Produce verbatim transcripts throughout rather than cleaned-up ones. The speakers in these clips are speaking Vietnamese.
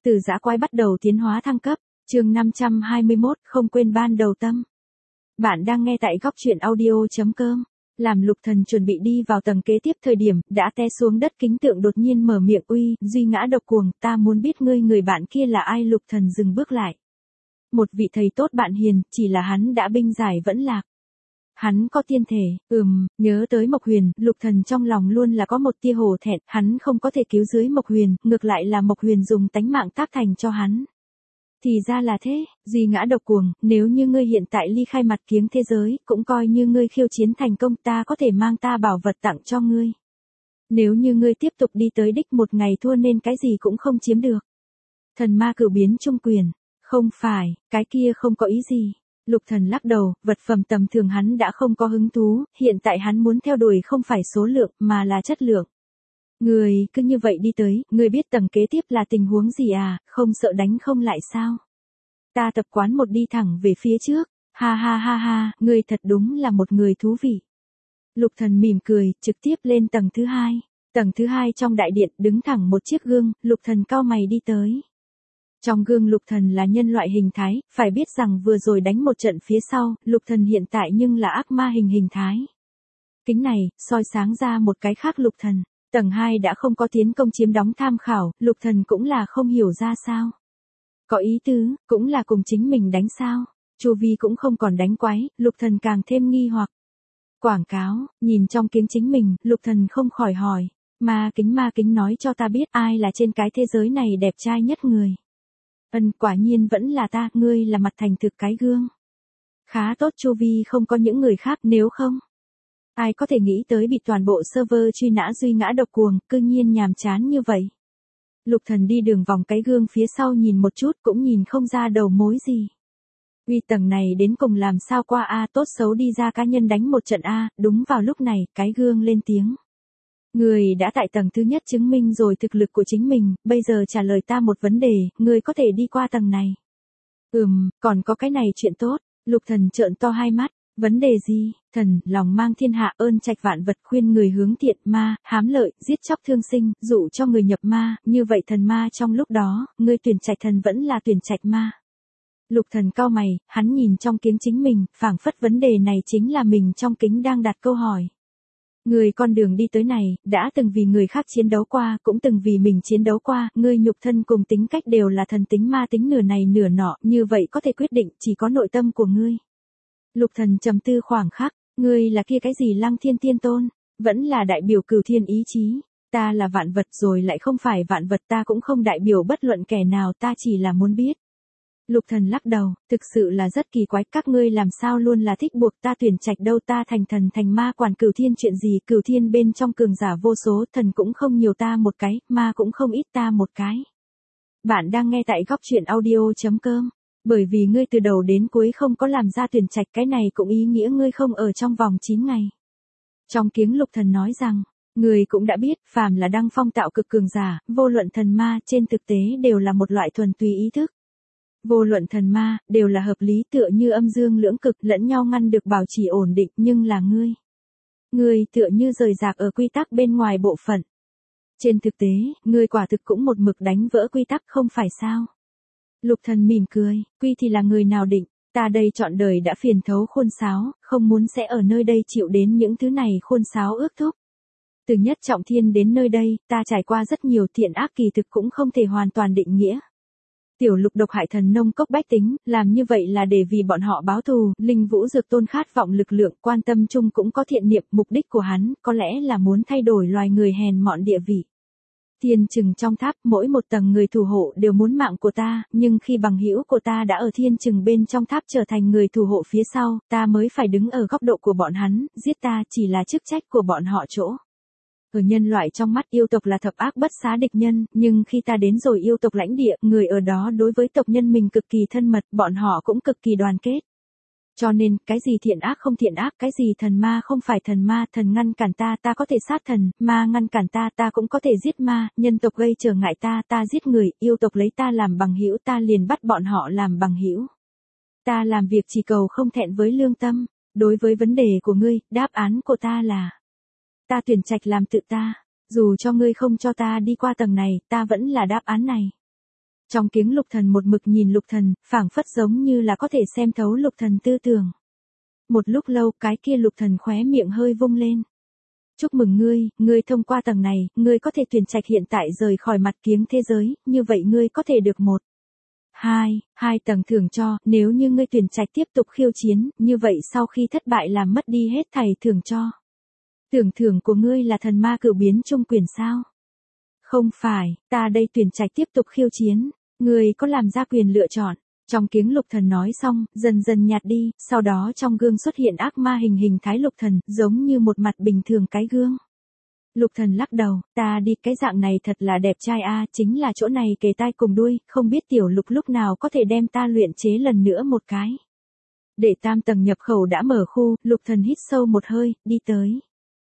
Từ dã quái bắt đầu tiến hóa thăng cấp, chương năm trăm hai mươi mốt, không quên ban đầu tâm. Bạn đang nghe tại góc truyện audio chấm com. Làm Lục Thần chuẩn bị đi vào tầng kế tiếp thời điểm, đã té xuống đất kính tượng đột nhiên mở miệng uy, duy ngã độc cuồng, ta muốn biết ngươi người bạn kia là ai. Lục Thần dừng bước lại. Một vị thầy tốt bạn hiền, chỉ là hắn đã binh giải vẫn lạc. Hắn có tiên thể, ừm, nhớ tới Mộc Huyền, Lục Thần trong lòng luôn là có một tia hổ thẹn, hắn không có thể cứu dưới Mộc Huyền, ngược lại là Mộc Huyền dùng tánh mạng tác thành cho hắn. Thì ra là thế, duy ngã độc cuồng, nếu như ngươi hiện tại ly khai mặt kiếng thế giới, cũng coi như ngươi khiêu chiến thành công, ta có thể mang ta bảo vật tặng cho ngươi. Nếu như ngươi tiếp tục đi tới đích một ngày thua nên cái gì cũng không chiếm được. Thần ma cửu biến trung quyền, không phải, cái kia không có ý gì. Lục Thần lắc đầu, vật phẩm tầm thường hắn đã không có hứng thú, hiện tại hắn muốn theo đuổi không phải số lượng, mà là chất lượng. Người, cứ như vậy đi tới, người biết tầng kế tiếp là tình huống gì à, không sợ đánh không lại sao? Ta tập quán một đi thẳng về phía trước, ha ha ha ha, người thật đúng là một người thú vị. Lục Thần mỉm cười, trực tiếp lên tầng thứ hai. Tầng thứ hai trong đại điện, đứng thẳng một chiếc gương, Lục Thần cau mày đi tới. Trong gương Lục Thần là nhân loại hình thái, phải biết rằng vừa rồi đánh một trận phía sau, Lục Thần hiện tại nhưng là ác ma hình hình thái. Kính này, soi sáng ra một cái khác Lục Thần. Tầng hai đã không có tiến công chiếm đóng tham khảo, Lục Thần cũng là không hiểu ra sao. Có ý tứ, cũng là cùng chính mình đánh sao. Chu vi cũng không còn đánh quái, Lục Thần càng thêm nghi hoặc. Quảng cáo, nhìn trong kính chính mình, Lục Thần không khỏi hỏi. Ma kính ma kính nói cho ta biết ai là trên cái thế giới này đẹp trai nhất người. Ân, quả nhiên vẫn là ta, ngươi là mặt thành thực cái gương. Khá tốt, chu vi không có những người khác, nếu không. Ai có thể nghĩ tới bị toàn bộ server truy nã duy ngã độc cuồng, cư nhiên nhàm chán như vậy. Lục Thần đi đường vòng cái gương phía sau nhìn một chút cũng nhìn không ra đầu mối gì. Uy, tầng này đến cùng làm sao qua a, tốt xấu đi ra cá nhân đánh một trận a. Đúng vào lúc này, cái gương lên tiếng. Người đã tại tầng thứ nhất chứng minh rồi thực lực của chính mình, bây giờ trả lời ta một vấn đề, người có thể đi qua tầng này. Ừm, còn có cái này chuyện tốt. Lục Thần trợn to hai mắt. Vấn đề gì? Thần, lòng mang thiên hạ, ơn trạch vạn vật, khuyên người hướng thiện, ma, hám lợi, giết chóc thương sinh, dụ cho người nhập ma, như vậy thần ma trong lúc đó, ngươi tuyển trạch thần vẫn là tuyển trạch ma. Lục Thần cau mày, hắn nhìn trong kính chính mình, phảng phất vấn đề này chính là mình trong kính đang đặt câu hỏi. Người con đường đi tới này, đã từng vì người khác chiến đấu qua, cũng từng vì mình chiến đấu qua, ngươi nhục thân cùng tính cách đều là thần tính ma tính nửa này nửa nọ, như vậy có thể quyết định chỉ có nội tâm của ngươi. Lục Thần trầm tư khoảng khắc, ngươi là kia cái gì Lăng Thiên Tiên Tôn, vẫn là đại biểu cửu thiên ý chí, ta là vạn vật rồi lại không phải vạn vật, ta cũng không đại biểu bất luận kẻ nào, ta chỉ là muốn biết. Lục Thần lắc đầu, thực sự là rất kỳ quái, các ngươi làm sao luôn là thích buộc ta tuyển trạch đâu, ta thành thần thành ma quản cửu thiên chuyện gì, cửu thiên bên trong cường giả vô số, thần cũng không nhiều ta một cái, ma cũng không ít ta một cái. Bạn đang nghe tại góc truyện audio chấm com. Bởi vì ngươi từ đầu đến cuối không có làm ra tuyển trạch, cái này cũng ý nghĩa ngươi không ở trong vòng chín ngày. Trong kiếng Lục Thần nói rằng, ngươi cũng đã biết, phàm là đăng phong tạo cực cường giả, vô luận thần ma, trên thực tế đều là một loại thuần túy ý thức. Vô luận thần ma, đều là hợp lý tựa như âm dương lưỡng cực lẫn nhau ngăn được bảo trì ổn định, nhưng là ngươi. Ngươi tựa như rời rạc ở quy tắc bên ngoài bộ phận. Trên thực tế, ngươi quả thực cũng một mực đánh vỡ quy tắc không phải sao. Lục Thần mỉm cười, quy thì là người nào định, ta đây trọn đời đã phiền thấu khôn sáo, không muốn sẽ ở nơi đây chịu đến những thứ này khôn sáo ước thúc. Từ nhất trọng thiên đến nơi đây, ta trải qua rất nhiều thiện ác kỳ thực cũng không thể hoàn toàn định nghĩa. Tiểu Lục độc hại thần nông cốc bách tính, làm như vậy là để vì bọn họ báo thù, Linh Vũ Dược Tôn khát vọng lực lượng, quan tâm chung cũng có thiện niệm, mục đích của hắn, có lẽ là muốn thay đổi loài người hèn mọn địa vị. Thiên Trừng trong tháp, mỗi một tầng người thủ hộ đều muốn mạng của ta, nhưng khi bằng hữu của ta đã ở Thiên Trừng bên trong tháp trở thành người thủ hộ phía sau, ta mới phải đứng ở góc độ của bọn hắn, giết ta chỉ là chức trách của bọn họ chỗ. Ở nhân loại trong mắt yêu tộc là thập ác bất xá địch nhân, nhưng khi ta đến rồi yêu tộc lãnh địa, người ở đó đối với tộc nhân mình cực kỳ thân mật, bọn họ cũng cực kỳ đoàn kết. Cho nên, cái gì thiện ác không thiện ác, cái gì thần ma không phải thần ma, thần ngăn cản ta, ta có thể sát thần, ma ngăn cản ta, ta cũng có thể giết ma, nhân tộc gây trở ngại ta, ta giết người, yêu tộc lấy ta làm bằng hữu, ta liền bắt bọn họ làm bằng hữu. Ta làm việc chỉ cầu không thẹn với lương tâm. Đối với vấn đề của ngươi, đáp án của ta là ta tuyển trạch làm tự ta, dù cho ngươi không cho ta đi qua tầng này, ta vẫn là đáp án này. Trong kiếng Lục Thần một mực nhìn Lục Thần, phảng phất giống như là có thể xem thấu Lục Thần tư tưởng. Một lúc lâu, cái kia Lục Thần khóe miệng hơi vung lên. Chúc mừng ngươi, ngươi thông qua tầng này, ngươi có thể tuyển trạch hiện tại rời khỏi mặt kiếng thế giới, như vậy ngươi có thể được một, hai, hai tầng thưởng cho, nếu như ngươi tuyển trạch tiếp tục khiêu chiến, như vậy sau khi thất bại làm mất đi hết thảy thưởng cho. Tưởng thưởng của ngươi là thần ma cửu biến trung quyền sao? Không phải, ta đây tuyển trạch tiếp tục khiêu chiến, ngươi có làm ra quyền lựa chọn. Trong kiếng Lục Thần nói xong, dần dần nhạt đi, sau đó trong gương xuất hiện ác ma hình hình thái Lục Thần, giống như một mặt bình thường cái gương. Lục Thần lắc đầu, ta đi, cái dạng này thật là đẹp trai a, chính là chỗ này kề tai cùng đuôi, không biết tiểu Lục lúc nào có thể đem ta luyện chế lần nữa một cái. Để tam tầng nhập khẩu đã mở khu, Lục Thần hít sâu một hơi, đi tới.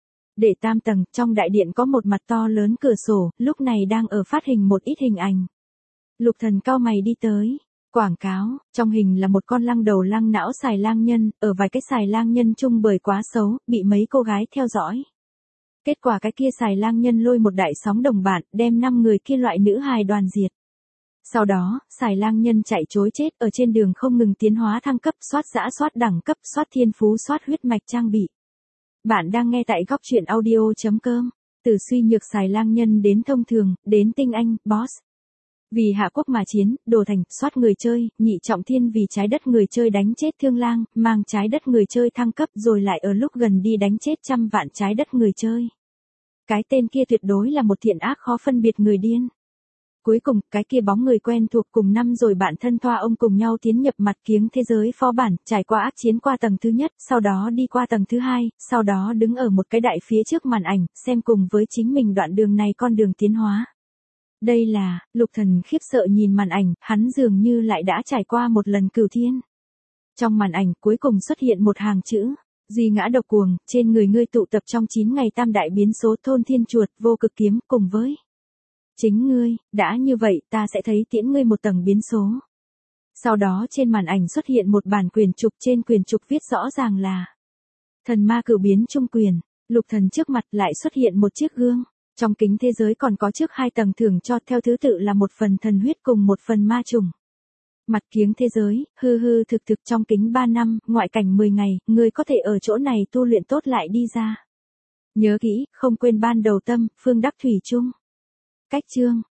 Để tam tầng, trong đại điện có một mặt to lớn cửa sổ, lúc này đang ở phát hình một ít hình ảnh. Lục Thần cau mày đi tới. Quảng cáo, trong hình là một con lăng đầu lăng não xài lang nhân, ở vài cái xài lang nhân chung bởi quá xấu, bị mấy cô gái theo dõi. Kết quả cái kia xài lang nhân lôi một đại sóng đồng bạn, đem năm người kia loại nữ hài đoàn diệt. Sau đó, xài lang nhân chạy trối chết ở trên đường không ngừng tiến hóa thăng cấp, soát dã soát đẳng cấp, soát thiên phú, soát huyết mạch trang bị. Bạn đang nghe tại góc truyện audio chấm com, từ suy nhược xài lang nhân đến thông thường, đến tinh anh, boss. Vì hạ quốc mà chiến, đồ thành, soát người chơi, nhị trọng thiên vì trái đất người chơi đánh chết thương lang, mang trái đất người chơi thăng cấp rồi lại ở lúc gần đi đánh chết trăm vạn trái đất người chơi. Cái tên kia tuyệt đối là một thiện ác khó phân biệt người điên. Cuối cùng, cái kia bóng người quen thuộc cùng năm rồi bạn thân thoa ông cùng nhau tiến nhập mặt kiếng thế giới phó bản, trải qua ác chiến qua tầng thứ nhất, sau đó đi qua tầng thứ hai, sau đó đứng ở một cái đại phía trước màn ảnh, xem cùng với chính mình đoạn đường này con đường tiến hóa. Đây là, Lục Thần khiếp sợ nhìn màn ảnh, hắn dường như lại đã trải qua một lần cửu thiên. Trong màn ảnh cuối cùng xuất hiện một hàng chữ, duy ngã độc cuồng, trên người ngươi tụ tập trong chín ngày tam đại biến số thôn thiên chuột, vô cực kiếm, cùng với chính ngươi, đã như vậy ta sẽ thấy tiễn ngươi một tầng biến số. Sau đó trên màn ảnh xuất hiện một bản quyền trục, trên quyền trục viết rõ ràng là thần ma cửu biến trung quyền. Lục Thần trước mặt lại xuất hiện một chiếc gương. Trong kính thế giới còn có trước hai tầng thưởng cho, theo thứ tự là một phần thần huyết cùng một phần ma trùng. Mặt kiếng thế giới, hư hư thực thực trong kính ba năm, ngoại cảnh mười ngày, người có thể ở chỗ này tu luyện tốt lại đi ra. Nhớ kỹ, không quên ban đầu tâm, phương đắc thủy chung. Cách chương.